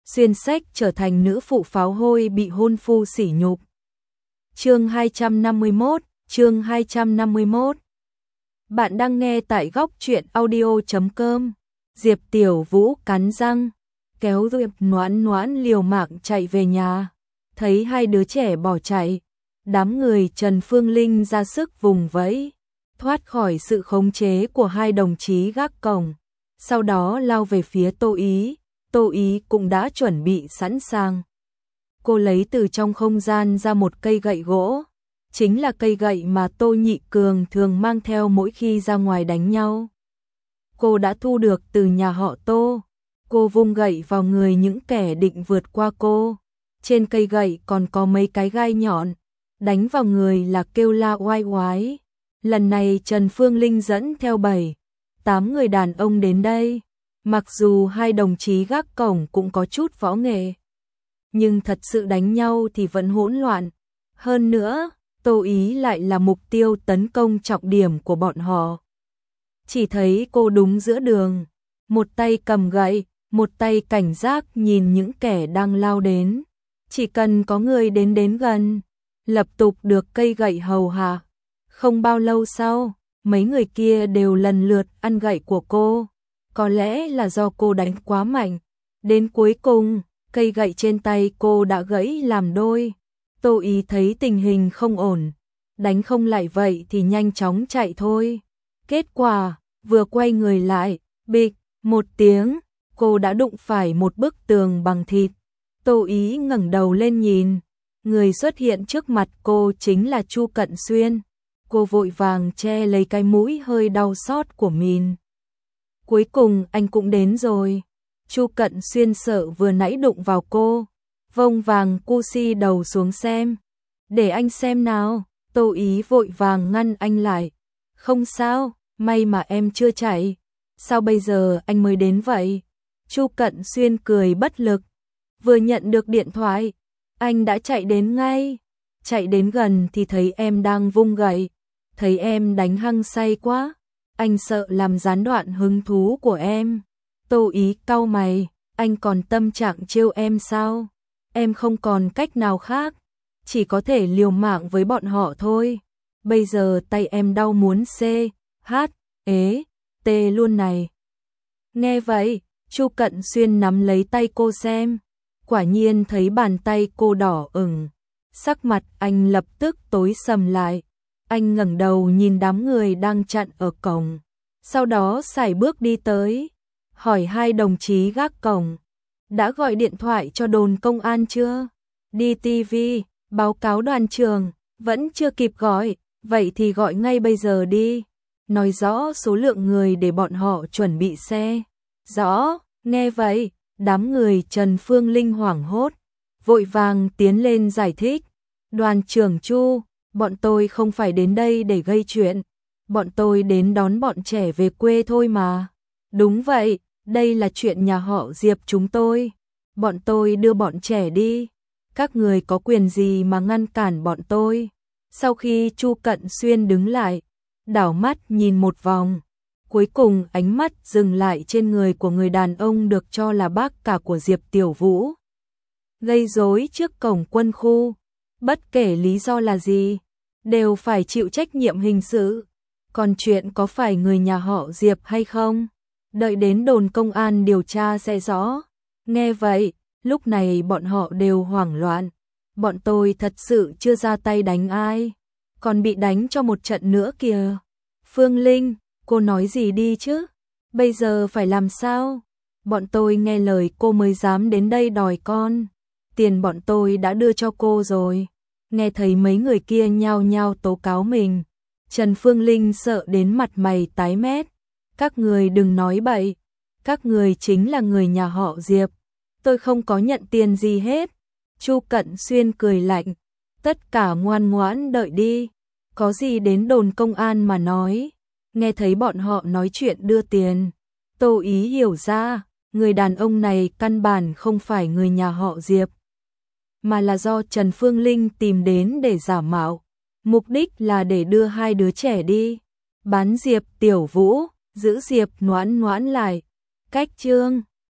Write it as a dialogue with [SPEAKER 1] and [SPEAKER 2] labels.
[SPEAKER 1] xuyên sách trở thành nữ phụ pháo hôi bị hôn phu sỉ nhục. Chương 251. Bạn đang nghe tại góc truyện audio.com. Diệp Tiểu Vũ cắn răng, kéo Diệp Noãn Noãn liều mạng chạy về nhà. Thấy hai đứa trẻ bỏ chạy, đám người Trần Phương Linh ra sức vùng vẫy, thoát khỏi sự khống chế của hai đồng chí gác cổng. Sau đó lao về phía Tô Ý. Tô Ý cũng đã chuẩn bị sẵn sàng. Cô lấy từ trong không gian ra một cây gậy gỗ, chính là cây gậy mà Tô Nhị Cường thường mang theo mỗi khi ra ngoài đánh nhau. Cô đã thu được từ nhà họ Tô. Cô vung gậy vào người những kẻ định vượt qua cô. Trên cây gậy còn có mấy cái gai nhọn, đánh vào người là kêu la oai oái. Lần này Trần Phương Linh dẫn theo 7-8 người đàn ông đến đây. Mặc dù hai đồng chí gác cổng cũng có chút võ nghệ, nhưng thật sự đánh nhau thì vẫn hỗn loạn. Hơn nữa, Tô Ý lại là mục tiêu tấn công trọng điểm của bọn họ. Chỉ thấy cô đúng giữa đường, một tay cầm gậy, một tay cảnh giác nhìn những kẻ đang lao đến. Chỉ cần có người đến gần, lập tức được cây gậy hầu hạ. Không bao lâu sau, mấy người kia đều lần lượt ăn gậy của cô. Có lẽ là do cô đánh quá mạnh. Đến cuối cùng, cây gậy trên tay cô đã gãy làm đôi. Tô Ý thấy tình hình không ổn, đánh không lại vậy thì nhanh chóng chạy thôi. Kết quả, vừa quay người lại, bịch, một tiếng, cô đã đụng phải một bức tường bằng thịt. Tô Ý ngẩng đầu lên nhìn, người xuất hiện trước mặt cô chính là Chu Cận Xuyên. Cô vội vàng che lấy cái mũi hơi đau xót của mình. Cuối cùng anh cũng đến rồi. Chu Cận Xuyên sợ vừa nãy đụng vào cô, vông vàng cu si đầu xuống xem. Để anh xem nào. Tô Ý vội vàng ngăn anh lại. Không sao, may mà em chưa chạy. Sao bây giờ anh mới đến vậy? Chu Cận Xuyên cười bất lực. Vừa nhận được điện thoại, anh đã chạy đến ngay. Chạy đến gần thì thấy em đang vung gậy. Thấy em đánh hăng say quá, anh sợ làm gián đoạn hứng thú của em. Tô Ý cau mày, anh còn tâm trạng trêu em sao? Em không còn cách nào khác, chỉ có thể liều mạng với bọn họ thôi. Bây giờ tay em đau muốn tê luôn này. Nghe vậy, Chu Cận Xuyên nắm lấy tay cô xem, quả nhiên thấy bàn tay cô đỏ ửng. Sắc mặt anh lập tức tối sầm lại. Anh ngẩng đầu nhìn đám người đang chặn ở cổng, sau đó sải bước đi tới, hỏi hai đồng chí gác cổng, đã gọi điện thoại cho đồn công an chưa? Đi TV, báo cáo đoàn trường, vẫn chưa kịp gọi, vậy thì gọi ngay bây giờ đi, nói rõ số lượng người để bọn họ chuẩn bị xe. Rõ, nghe vậy, đám người Trần Phương Linh hoảng hốt, vội vàng tiến lên giải thích. Đoàn trưởng Chu, bọn tôi không phải đến đây để gây chuyện, bọn tôi đến đón bọn trẻ về quê thôi mà. Đúng vậy, đây là chuyện nhà họ Diệp chúng tôi. Bọn tôi đưa bọn trẻ đi. Các người có quyền gì mà ngăn cản bọn tôi? Sau khi Chu Cận Xuyên đứng lại, đảo mắt nhìn một vòng, cuối cùng ánh mắt dừng lại trên người của người đàn ông được cho là bác cả của Diệp Tiểu Vũ. Gây rối trước cổng quân khu, bất kể lý do là gì, đều phải chịu trách nhiệm hình sự. Còn chuyện có phải người nhà họ Diệp hay không, đợi đến đồn công an điều tra sẽ rõ. Nghe vậy, lúc này bọn họ đều hoảng loạn. Bọn tôi thật sự chưa ra tay đánh ai, còn bị đánh cho một trận nữa kìa. Phương Linh, cô nói gì đi chứ? Bây giờ phải làm sao? Bọn tôi nghe lời cô mới dám đến đây đòi con. Tiền bọn tôi đã đưa cho cô rồi. Nghe thấy mấy người kia nhao nhao tố cáo mình, Trần Phương Linh sợ đến mặt mày tái mét. Các người đừng nói bậy, các người chính là người nhà họ Diệp. Tôi không có nhận tiền gì hết. Chu Cận Xuyên cười lạnh, tất cả ngoan ngoãn đợi đi, có gì đến đồn công an mà nói. Nghe thấy bọn họ nói chuyện đưa tiền, Tô Ý hiểu ra, người đàn ông này căn bản không phải người nhà họ Diệp, mà là do Trần Phương Linh tìm đến để giả mạo, mục đích là để đưa hai đứa trẻ đi, bán Diệp Tiểu Vũ, giữ Diệp Noãn Noãn lại. Cách chương